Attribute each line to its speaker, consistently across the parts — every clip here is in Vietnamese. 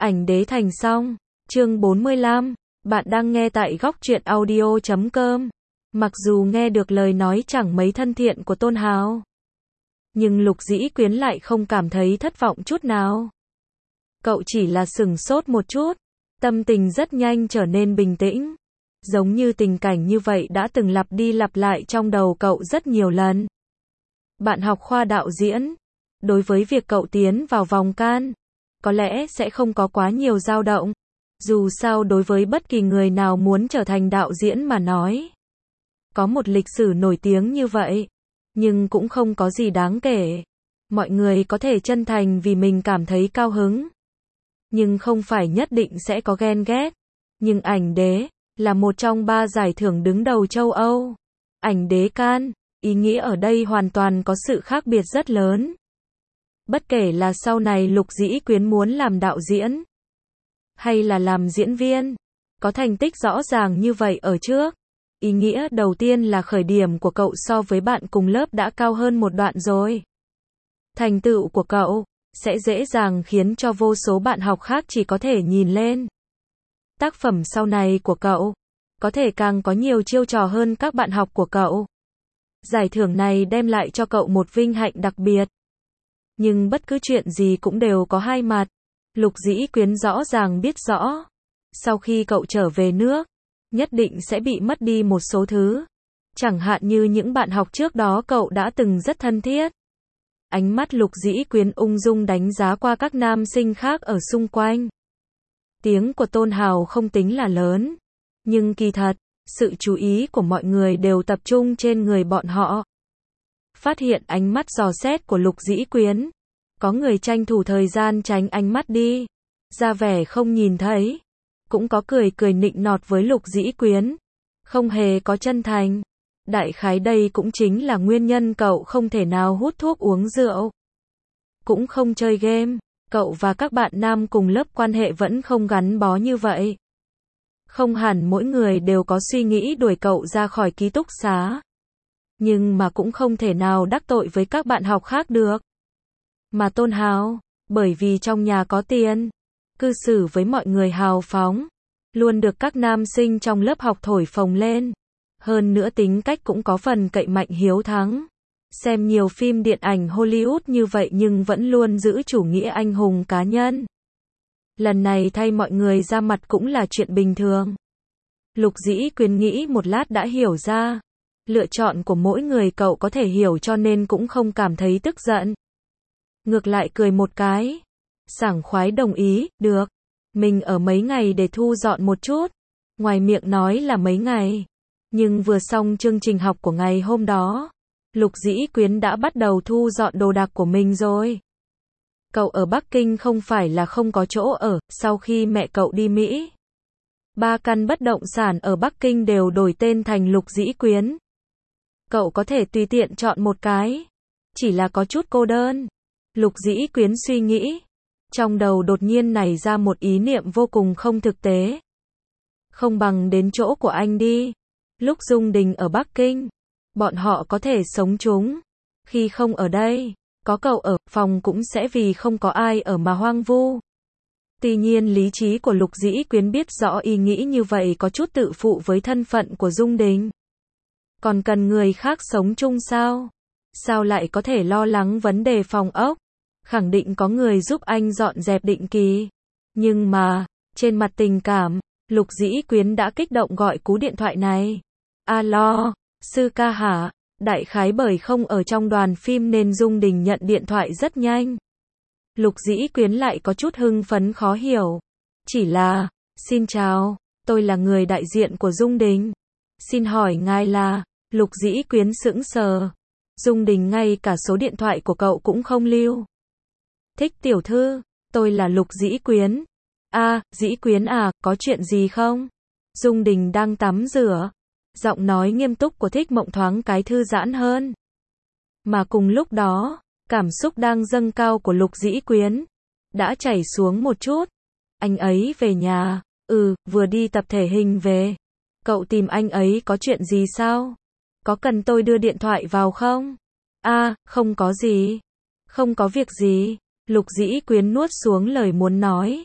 Speaker 1: Ảnh đế thành xong. Chương 45. Bạn đang nghe tại góc truyện audio.com. Mặc dù nghe được lời nói chẳng mấy thân thiện của Tôn Hào, nhưng Lục Dĩ Quyến lại không cảm thấy thất vọng chút nào. Cậu chỉ là sửng sốt một chút, tâm tình rất nhanh trở nên bình tĩnh. Giống như tình cảnh như vậy đã từng lặp đi lặp lại trong đầu cậu rất nhiều lần. Bạn học khoa đạo diễn, đối với việc cậu tiến vào vòng can, có lẽ sẽ không có quá nhiều dao động. Dù sao đối với bất kỳ người nào muốn trở thành đạo diễn mà nói, có một lịch sử nổi tiếng như vậy, nhưng cũng không có gì đáng kể. Mọi người có thể chân thành vì mình cảm thấy cao hứng, nhưng không phải nhất định sẽ có ghen ghét. Nhưng ảnh đế là một trong 3 giải thưởng đứng đầu châu Âu. Ảnh đế Cannes, ý nghĩa ở đây hoàn toàn có sự khác biệt rất lớn. Bất kể là sau này Lục Dĩ Quyến muốn làm đạo diễn, hay là làm diễn viên, có thành tích rõ ràng như vậy ở trước, ý nghĩa đầu tiên là khởi điểm của cậu so với bạn cùng lớp đã cao hơn một đoạn rồi. Thành tựu của cậu sẽ dễ dàng khiến cho vô số bạn học khác chỉ có thể nhìn lên. Tác phẩm sau này của cậu có thể càng có nhiều chiêu trò hơn các bạn học của cậu. Giải thưởng này đem lại cho cậu một vinh hạnh đặc biệt. Nhưng bất cứ chuyện gì cũng đều có hai mặt. Lục Dĩ Quyến rõ ràng biết rõ, sau khi cậu trở về nước, nhất định sẽ bị mất đi một số thứ. Chẳng hạn như những bạn học trước đó cậu đã từng rất thân thiết. Ánh mắt Lục Dĩ Quyến ung dung đánh giá qua các nam sinh khác ở xung quanh. Tiếng của Tôn Hào không tính là lớn, nhưng kỳ thật, sự chú ý của mọi người đều tập trung trên người bọn họ. Phát hiện ánh mắt dò xét của Lục Dĩ Quyến, có người tranh thủ thời gian tránh ánh mắt đi, ra vẻ không nhìn thấy. Cũng có cười cười nịnh nọt với Lục Dĩ Quyến, không hề có chân thành. Đại khái đây cũng chính là nguyên nhân cậu không thể nào hút thuốc uống rượu, cũng không chơi game. Cậu và các bạn nam cùng lớp quan hệ vẫn không gắn bó như vậy. Không hẳn mỗi người đều có suy nghĩ đuổi cậu ra khỏi ký túc xá, nhưng mà cũng không thể nào đắc tội với các bạn học khác được. Mà Tôn Hào, bởi vì trong nhà có tiền, cư xử với mọi người hào phóng, luôn được các nam sinh trong lớp học thổi phồng lên. Hơn nữa tính cách cũng có phần cậy mạnh hiếu thắng. Xem nhiều phim điện ảnh Hollywood như vậy nhưng vẫn luôn giữ chủ nghĩa anh hùng cá nhân. Lần này thay mọi người ra mặt cũng là chuyện bình thường. Lục Dĩ Quyến nghĩ một lát đã hiểu ra. Lựa chọn của mỗi người cậu có thể hiểu cho nên cũng không cảm thấy tức giận. Ngược lại cười một cái, sảng khoái đồng ý, được. Mình ở mấy ngày để thu dọn một chút. Ngoài miệng nói là mấy ngày, nhưng vừa xong chương trình học của ngày hôm đó, Lục Dĩ Quyến đã bắt đầu thu dọn đồ đạc của mình rồi. Cậu ở Bắc Kinh không phải là không có chỗ ở, sau khi mẹ cậu đi Mỹ, 3 căn bất động sản ở Bắc Kinh đều đổi tên thành Lục Dĩ Quyến. Cậu có thể tùy tiện chọn một cái, chỉ là có chút cô đơn. Lục Dĩ Quyến suy nghĩ, trong đầu đột nhiên nảy ra một ý niệm vô cùng không thực tế. Không bằng đến chỗ của anh đi. Lúc Dung Đình ở Bắc Kinh, bọn họ có thể sống chung. Khi không ở đây, có cậu ở, phòng cũng sẽ vì không có ai ở mà hoang vu. Tuy nhiên lý trí của Lục Dĩ Quyến biết rõ ý nghĩ như vậy có chút tự phụ với thân phận của Dung Đình. Còn cần người khác sống chung sao? Sao lại có thể lo lắng vấn đề phòng ốc? Khẳng định có người giúp anh dọn dẹp định kỳ. Nhưng mà, trên mặt tình cảm, Lục Dĩ Quyến đã kích động gọi cú điện thoại này. Alo, Sư ca hả? Đại khái bởi không ở trong đoàn phim nên Dung Đình nhận điện thoại rất nhanh. Lục Dĩ Quyến lại có chút hưng phấn khó hiểu. Chỉ là, xin chào, tôi là người đại diện của Dung Đình. Xin hỏi ngài là? Lục Dĩ Quyến sững sờ. Dung Đình ngay cả số điện thoại của cậu cũng không lưu. Thích tiểu thư, tôi là Lục Dĩ Quyến. À, Dĩ Quyến à, có chuyện gì không? Dung Đình đang tắm rửa. Giọng nói nghiêm túc của Thích Mộng thoáng cái thư giãn hơn. Mà cùng lúc đó, cảm xúc đang dâng cao của Lục Dĩ Quyến đã chảy xuống một chút. Anh ấy về nhà, vừa đi tập thể hình về. Cậu tìm anh ấy có chuyện gì sao? Có cần tôi đưa điện thoại vào không? À, không có gì. Không có việc gì. Lục Dĩ Quyến nuốt xuống lời muốn nói.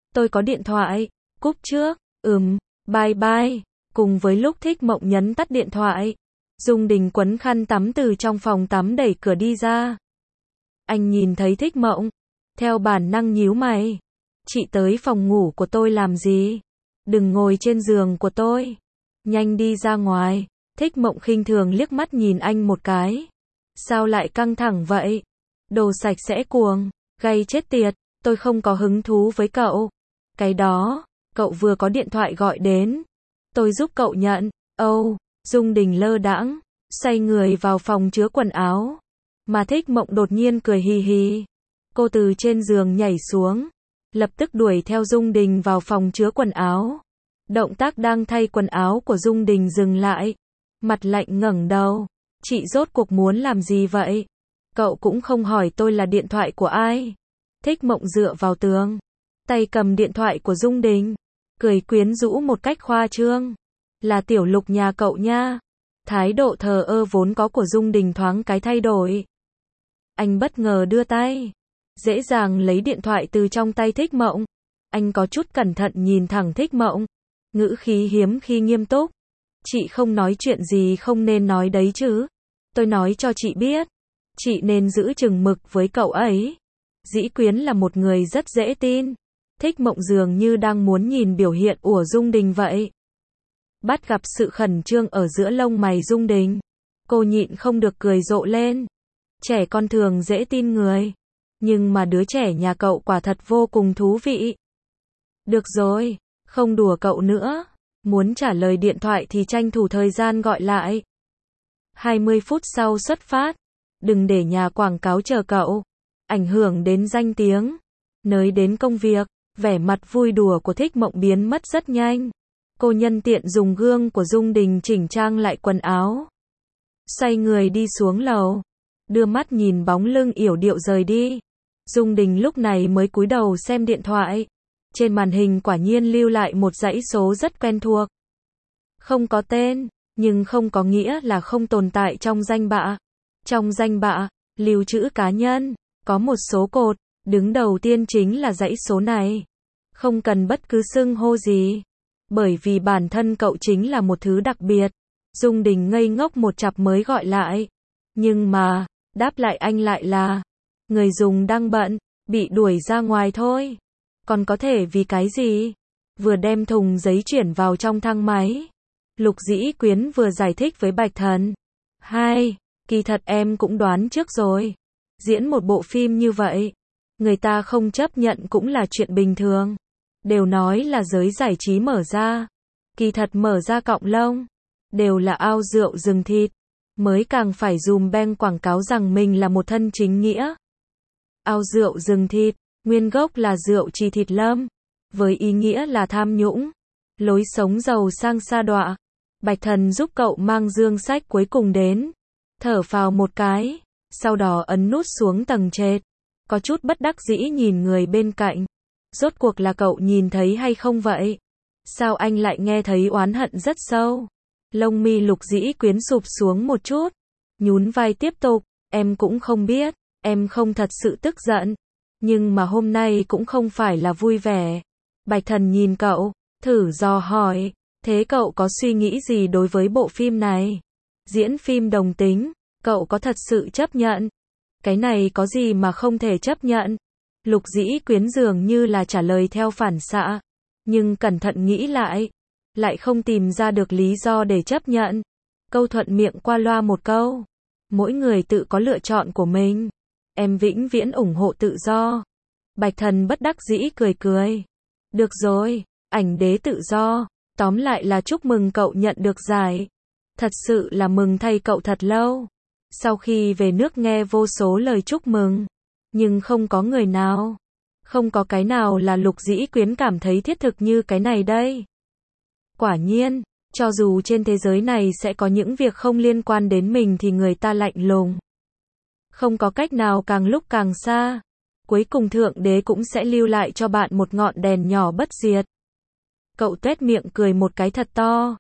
Speaker 1: tôi có điện thoại, cúp trước, bye bye. Cùng với lúc Thích Mộng nhấn tắt điện thoại, Dung Đình quấn khăn tắm từ trong phòng tắm đẩy cửa đi ra. Anh nhìn thấy Thích Mộng, theo bản năng nhíu mày. Chị tới phòng ngủ của tôi làm gì? Đừng ngồi trên giường của tôi. Nhanh đi ra ngoài. Thích Mộng khinh thường liếc mắt nhìn anh một cái. Sao lại căng thẳng vậy? Đồ sạch sẽ cuồng, gay chết tiệt, tôi không có hứng thú với cậu. Cái đó, cậu vừa có điện thoại gọi đến. Tôi giúp cậu nhận. Dung Đình lơ đãng, xoay người vào phòng chứa quần áo. Mà Thích Mộng đột nhiên cười hì hì. Cô từ trên giường nhảy xuống, lập tức đuổi theo Dung Đình vào phòng chứa quần áo. Động tác đang thay quần áo của Dung Đình dừng lại. Mặt lạnh ngẩng đầu. Chị rốt cuộc muốn làm gì vậy? Cậu cũng không hỏi tôi là điện thoại của ai. Thích Mộng dựa vào tường, tay cầm điện thoại của Dung Đình, cười quyến rũ một cách khoa trương. Là Tiểu Lục nhà cậu nha. Thái độ thờ ơ vốn có của Dung Đình thoáng cái thay đổi. Anh bất ngờ đưa tay, dễ dàng lấy điện thoại từ trong tay Thích Mộng. Anh có chút cẩn thận nhìn thẳng Thích Mộng, ngữ khí hiếm khi nghiêm túc. Chị không nói chuyện gì không nên nói đấy chứ. Tôi nói cho chị biết, chị nên giữ chừng mực với cậu ấy. Dĩ Quyến là một người rất dễ tin. Thích Mộng dường như đang muốn nhìn biểu hiện của Dung Đình vậy. Bắt gặp sự khẩn trương ở giữa lông mày Dung Đình, cô nhịn không được cười rộ lên. Trẻ con thường dễ tin người, nhưng mà đứa trẻ nhà cậu quả thật vô cùng thú vị. Được rồi, không đùa cậu nữa. Muốn trả lời điện thoại thì tranh thủ thời gian gọi lại. 20 phút sau xuất phát. Đừng để nhà quảng cáo chờ cậu, ảnh hưởng đến danh tiếng. Nơi đến công việc, vẻ mặt vui đùa của Thích Mộng biến mất rất nhanh. Cô nhân tiện dùng gương của Dung Đình chỉnh trang lại quần áo. Xoay người đi xuống lầu, đưa mắt nhìn bóng lưng yểu điệu rời đi. Dung Đình lúc này mới cúi đầu xem điện thoại. Trên màn hình quả nhiên lưu lại một dãy số rất quen thuộc. Không có tên, nhưng không có nghĩa là không tồn tại trong danh bạ. Trong danh bạ, lưu trữ cá nhân, có một số cột, đứng đầu tiên chính là dãy số này. Không cần bất cứ xưng hô gì, bởi vì bản thân cậu chính là một thứ đặc biệt. Dung Đình ngây ngốc một chặp mới gọi lại. Nhưng mà, đáp lại anh lại là, người dùng đang bận, bị đuổi ra ngoài thôi. Còn có thể vì cái gì? Vừa đem thùng giấy chuyển vào trong thang máy, Lục Dĩ Quyến vừa giải thích với Bạch Thần. Kỳ thật em cũng đoán trước rồi. Diễn một bộ phim như vậy, người ta không chấp nhận cũng là chuyện bình thường. Đều nói là giới giải trí mở ra. Kỳ thật mở ra cọng lông, đều là ao rượu rừng thịt. Mới càng phải dùm beng quảng cáo rằng mình là một thân chính nghĩa. Ao rượu rừng thịt, nguyên gốc là rượu trì thịt lâm, với ý nghĩa là tham nhũng, lối sống giàu sang sa đọa. Bạch Thần giúp cậu mang dương sách cuối cùng đến, thở phào một cái, sau đó ấn nút xuống tầng trệt, có chút bất đắc dĩ nhìn người bên cạnh. Rốt cuộc là cậu nhìn thấy hay không vậy? Sao anh lại nghe thấy oán hận rất sâu? Lông mi Lục Dĩ Quyến sụp xuống một chút, nhún vai tiếp tục, em cũng không biết, em không thật sự tức giận, nhưng mà hôm nay cũng không phải là vui vẻ. Bạch Thần nhìn cậu, thử dò hỏi, thế cậu có suy nghĩ gì đối với bộ phim này? Diễn phim đồng tính, cậu có thật sự chấp nhận? Cái này có gì mà không thể chấp nhận? Lục Dĩ Quyến dường như là trả lời theo phản xạ, nhưng cẩn thận nghĩ lại không tìm ra được lý do để chấp nhận. Câu thuận miệng qua loa một câu. Mỗi người tự có lựa chọn của mình. Em vĩnh viễn ủng hộ tự do. Bạch Thần bất đắc dĩ cười cười. Được rồi, ảnh đế tự do. Tóm lại là chúc mừng cậu nhận được giải. Thật sự là mừng thay cậu thật lâu. Sau khi về nước nghe vô số lời chúc mừng, nhưng không có người nào, không có cái nào là Lục Dĩ Quyến cảm thấy thiết thực như cái này đây. Quả nhiên, cho dù trên thế giới này sẽ có những việc không liên quan đến mình thì người ta lạnh lùng. Không có cách nào càng lúc càng xa. Cuối cùng Thượng Đế cũng sẽ lưu lại cho bạn một ngọn đèn nhỏ bất diệt. Cậu tuét miệng cười một cái thật to.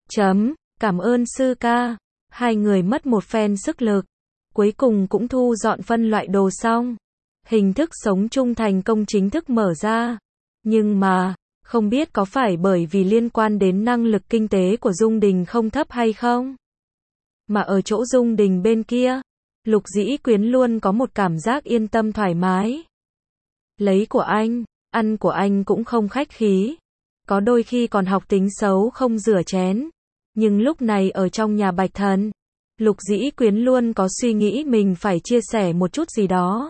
Speaker 1: Cảm ơn sư ca. Hai người mất một phen sức lực. Cuối cùng cũng thu dọn phân loại đồ xong. Hình thức sống chung thành công chính thức mở ra. Nhưng mà, không biết có phải bởi vì liên quan đến năng lực kinh tế của Dung Đình không thấp hay không? Mà ở chỗ Dung Đình bên kia, Lục Dĩ Quyến luôn có một cảm giác yên tâm thoải mái. Lấy của anh, ăn của anh cũng không khách khí. Có đôi khi còn học tính xấu không rửa chén. Nhưng lúc này ở trong nhà Bạch Thần, Lục Dĩ Quyến luôn có suy nghĩ mình phải chia sẻ một chút gì đó.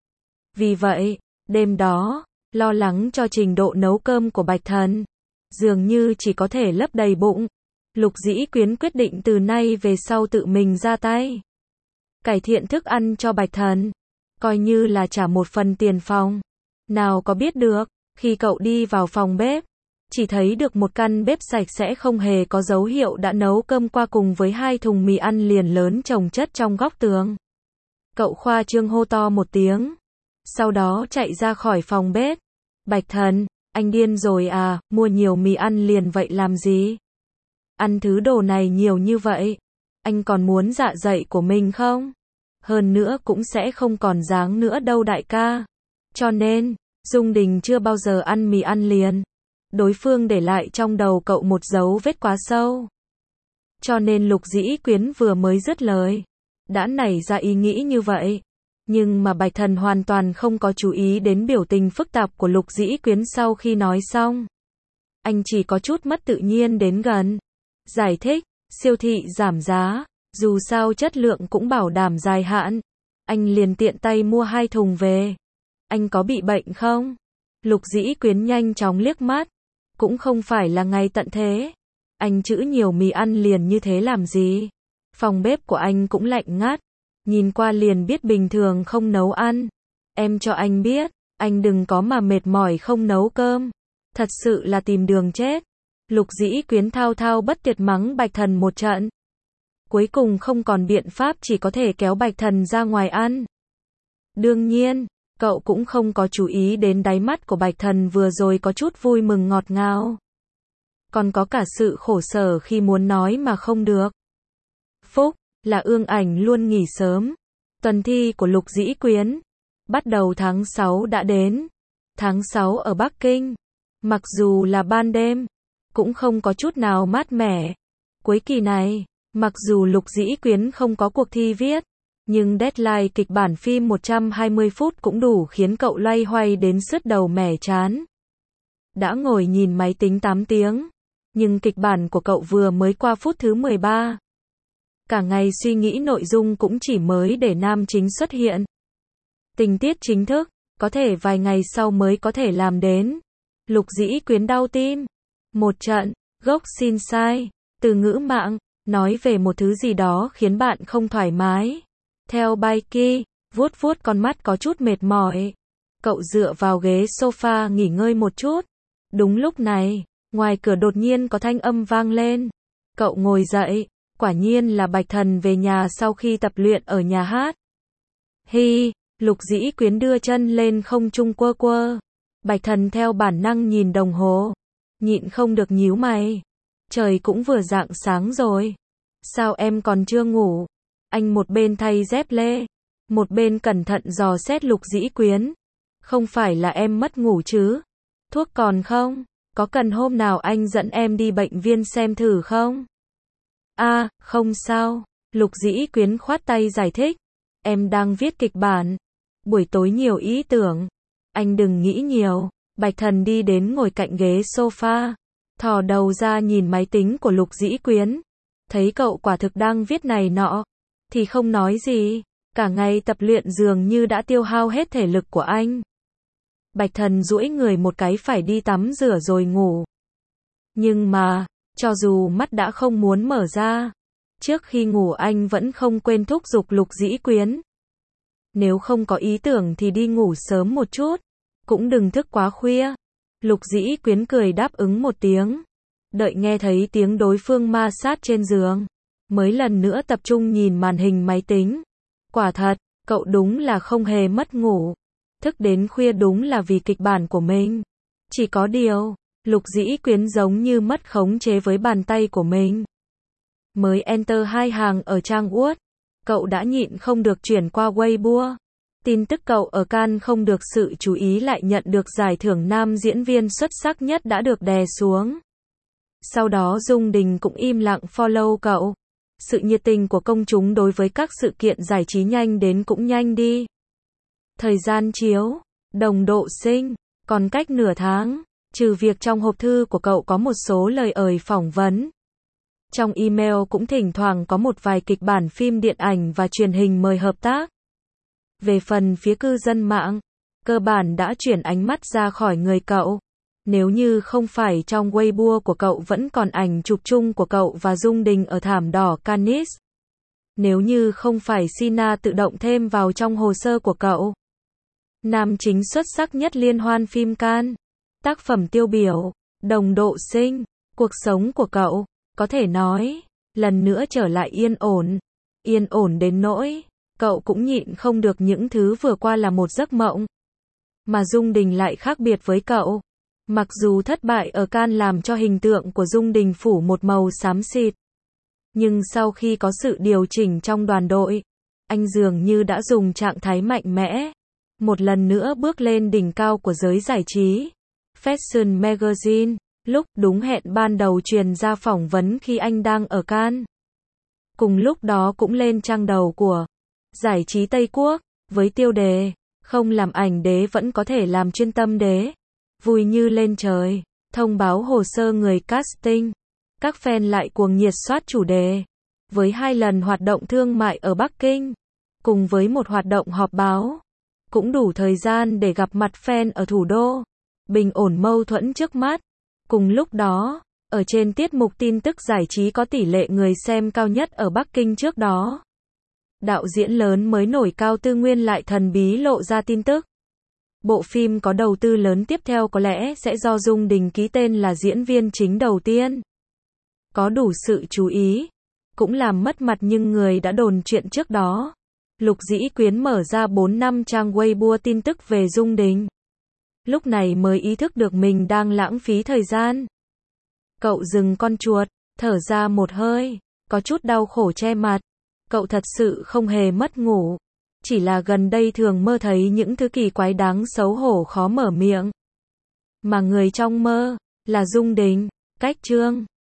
Speaker 1: Vì vậy, đêm đó, lo lắng cho trình độ nấu cơm của Bạch Thần, dường như chỉ có thể lấp đầy bụng. Lục Dĩ Quyến quyết định từ nay về sau tự mình ra tay. Cải thiện thức ăn cho Bạch Thần, coi như là trả một phần tiền phòng. Nào có biết được, khi cậu đi vào phòng bếp, chỉ thấy được một căn bếp sạch sẽ không hề có dấu hiệu đã nấu cơm qua cùng với 2 thùng mì ăn liền lớn chồng chất trong góc tường. Cậu khoa trương hô to một tiếng, sau đó chạy ra khỏi phòng bếp. Bạch Thần, anh điên rồi à, mua nhiều mì ăn liền vậy làm gì? Ăn thứ đồ này nhiều như vậy, anh còn muốn dạ dày của mình không? Hơn nữa cũng sẽ không còn dáng nữa đâu đại ca. Cho nên, Dung Đình chưa bao giờ ăn mì ăn liền. Đối phương để lại trong đầu cậu một dấu vết quá sâu. Cho nên Lục Dĩ Quyến vừa mới dứt lời, đã nảy ra ý nghĩ như vậy. Nhưng mà Bạch Thần hoàn toàn không có chú ý đến biểu tình phức tạp của Lục Dĩ Quyến sau khi nói xong. Anh chỉ có chút mất tự nhiên đến gần. Giải thích, siêu thị giảm giá, dù sao chất lượng cũng bảo đảm dài hạn. Anh liền tiện tay mua 2 thùng về. Anh có bị bệnh không? Lục Dĩ Quyến nhanh chóng liếc mắt. Cũng không phải là ngày tận thế. Anh trữ nhiều mì ăn liền như thế làm gì? Phòng bếp của anh cũng lạnh ngắt. Nhìn qua liền biết bình thường không nấu ăn. Em cho anh biết, anh đừng có mà mệt mỏi không nấu cơm. Thật sự là tìm đường chết. Lục Dĩ Quyến thao thao bất tuyệt mắng Bạch Thần một trận. Cuối cùng không còn biện pháp chỉ có thể kéo Bạch Thần ra ngoài ăn. Đương nhiên, cậu cũng không có chú ý đến đáy mắt của Bạch Thần vừa rồi có chút vui mừng ngọt ngào. Còn có cả sự khổ sở khi muốn nói mà không được. Phúc, là Ương Ảnh luôn nghỉ sớm. Tuần thi của Lục Dĩ Quyến, bắt đầu tháng 6 đã đến. Tháng 6 ở Bắc Kinh, mặc dù là ban đêm, cũng không có chút nào mát mẻ. Cuối kỳ này, mặc dù Lục Dĩ Quyến không có cuộc thi viết, nhưng deadline kịch bản phim 120 phút cũng đủ khiến cậu loay hoay đến sứt đầu mẻ trán. Đã ngồi nhìn máy tính 8 tiếng, nhưng kịch bản của cậu vừa mới qua phút thứ 13. Cả ngày suy nghĩ nội dung cũng chỉ mới để nam chính xuất hiện. Tình tiết chính thức, có thể vài ngày sau mới có thể làm đến. Lục Dĩ Quyến đau tim. Một trận, gốc xin sai, từ ngữ mạng, nói về một thứ gì đó khiến bạn không thoải mái. Theo Baiki, vuốt vuốt con mắt có chút mệt mỏi. Cậu dựa vào ghế sofa nghỉ ngơi một chút. Đúng lúc này, ngoài cửa đột nhiên có thanh âm vang lên. Cậu ngồi dậy, quả nhiên là Bạch Thần về nhà sau khi tập luyện ở nhà hát. Hi, Lục Dĩ Quyến đưa chân lên không trung quơ quơ. Bạch Thần theo bản năng nhìn đồng hồ, nhịn không được nhíu mày. Trời cũng vừa rạng sáng rồi. Sao em còn chưa ngủ? Anh một bên thay dép lê, một bên cẩn thận dò xét Lục Dĩ Quyến. Không phải là em mất ngủ chứ? Thuốc còn không? Có cần hôm nào anh dẫn em đi bệnh viện xem thử không? À, không sao. Lục Dĩ Quyến khoát tay giải thích. Em đang viết kịch bản. Buổi tối nhiều ý tưởng. Anh đừng nghĩ nhiều. Bạch Thần đi đến ngồi cạnh ghế sofa. Thò đầu ra nhìn máy tính của Lục Dĩ Quyến. Thấy cậu quả thực đang viết này nọ. Thì không nói gì. Cả ngày tập luyện dường như đã tiêu hao hết thể lực của anh. Bạch Thần duỗi người một cái phải đi tắm rửa rồi ngủ. Nhưng mà, cho dù mắt đã không muốn mở ra, trước khi ngủ anh vẫn không quên thúc giục Lục Dĩ Quyến. Nếu không có ý tưởng thì đi ngủ sớm một chút, cũng đừng thức quá khuya. Lục Dĩ Quyến cười đáp ứng một tiếng. Đợi nghe thấy tiếng đối phương ma sát trên giường, mới lần nữa tập trung nhìn màn hình máy tính. Quả thật, cậu đúng là không hề mất ngủ. Thức đến khuya đúng là vì kịch bản của mình. Chỉ có điều, Lục Dĩ Quyến giống như mất khống chế với bàn tay của mình. Mới enter 2 hàng ở trang Word, cậu đã nhịn không được chuyển qua Weibo. Tin tức cậu ở Cannes không được sự chú ý lại nhận được giải thưởng nam diễn viên xuất sắc nhất đã được đè xuống. Sau đó Dung Đình cũng im lặng follow cậu. Sự nhiệt tình của công chúng đối với các sự kiện giải trí nhanh đến cũng nhanh đi. Thời gian chiếu, đồng độ sinh, còn cách nửa tháng, trừ việc trong hộp thư của cậu có một số lời phỏng vấn. Trong email cũng thỉnh thoảng có một vài kịch bản phim điện ảnh và truyền hình mời hợp tác. Về phần phía cư dân mạng, cơ bản đã chuyển ánh mắt ra khỏi người cậu. Nếu như không phải trong Weibo của cậu vẫn còn ảnh chụp chung của cậu và Dung Đình ở thảm đỏ Cannes. Nếu như không phải Sina tự động thêm vào trong hồ sơ của cậu. Nam chính xuất sắc nhất liên hoan phim Cannes. Tác phẩm tiêu biểu, đồng độ sinh, cuộc sống của cậu, có thể nói, lần nữa trở lại yên ổn. Yên ổn đến nỗi, cậu cũng nhịn không được những thứ vừa qua là một giấc mộng. Mà Dung Đình lại khác biệt với cậu. Mặc dù thất bại ở Cannes làm cho hình tượng của Dung Đình phủ một màu xám xịt. Nhưng sau khi có sự điều chỉnh trong đoàn đội, anh dường như đã dùng trạng thái mạnh mẽ. Một lần nữa bước lên đỉnh cao của giới giải trí. Fashion Magazine, lúc đúng hẹn ban đầu truyền ra phỏng vấn khi anh đang ở Cannes. Cùng lúc đó cũng lên trang đầu của giải trí Tây Quốc, với tiêu đề, không làm ảnh đế vẫn có thể làm chuyên tâm đế. Vui như lên trời, thông báo hồ sơ người casting. Các fan lại cuồng nhiệt soát chủ đề. Với 2 lần hoạt động thương mại ở Bắc Kinh, cùng với một hoạt động họp báo, cũng đủ thời gian để gặp mặt fan ở thủ đô. Bình ổn mâu thuẫn trước mắt. Cùng lúc đó, ở trên tiết mục tin tức giải trí có tỷ lệ người xem cao nhất ở Bắc Kinh trước đó, đạo diễn lớn mới nổi Cao Tư Nguyên lại thần bí lộ ra tin tức. Bộ phim có đầu tư lớn tiếp theo có lẽ sẽ do Dung Đình ký tên là diễn viên chính đầu tiên. Có đủ sự chú ý, cũng làm mất mặt nhưng người đã đồn chuyện trước đó. Lục Dĩ Quyến mở ra 4-5 trang Weibo tin tức về Dung Đình. Lúc này mới ý thức được mình đang lãng phí thời gian. Cậu dừng con chuột, thở ra một hơi, có chút đau khổ che mặt. Cậu thật sự không hề mất ngủ. Chỉ là gần đây thường mơ thấy những thứ kỳ quái đáng xấu hổ khó mở miệng. Mà người trong mơ là Dung Đình. Cách chương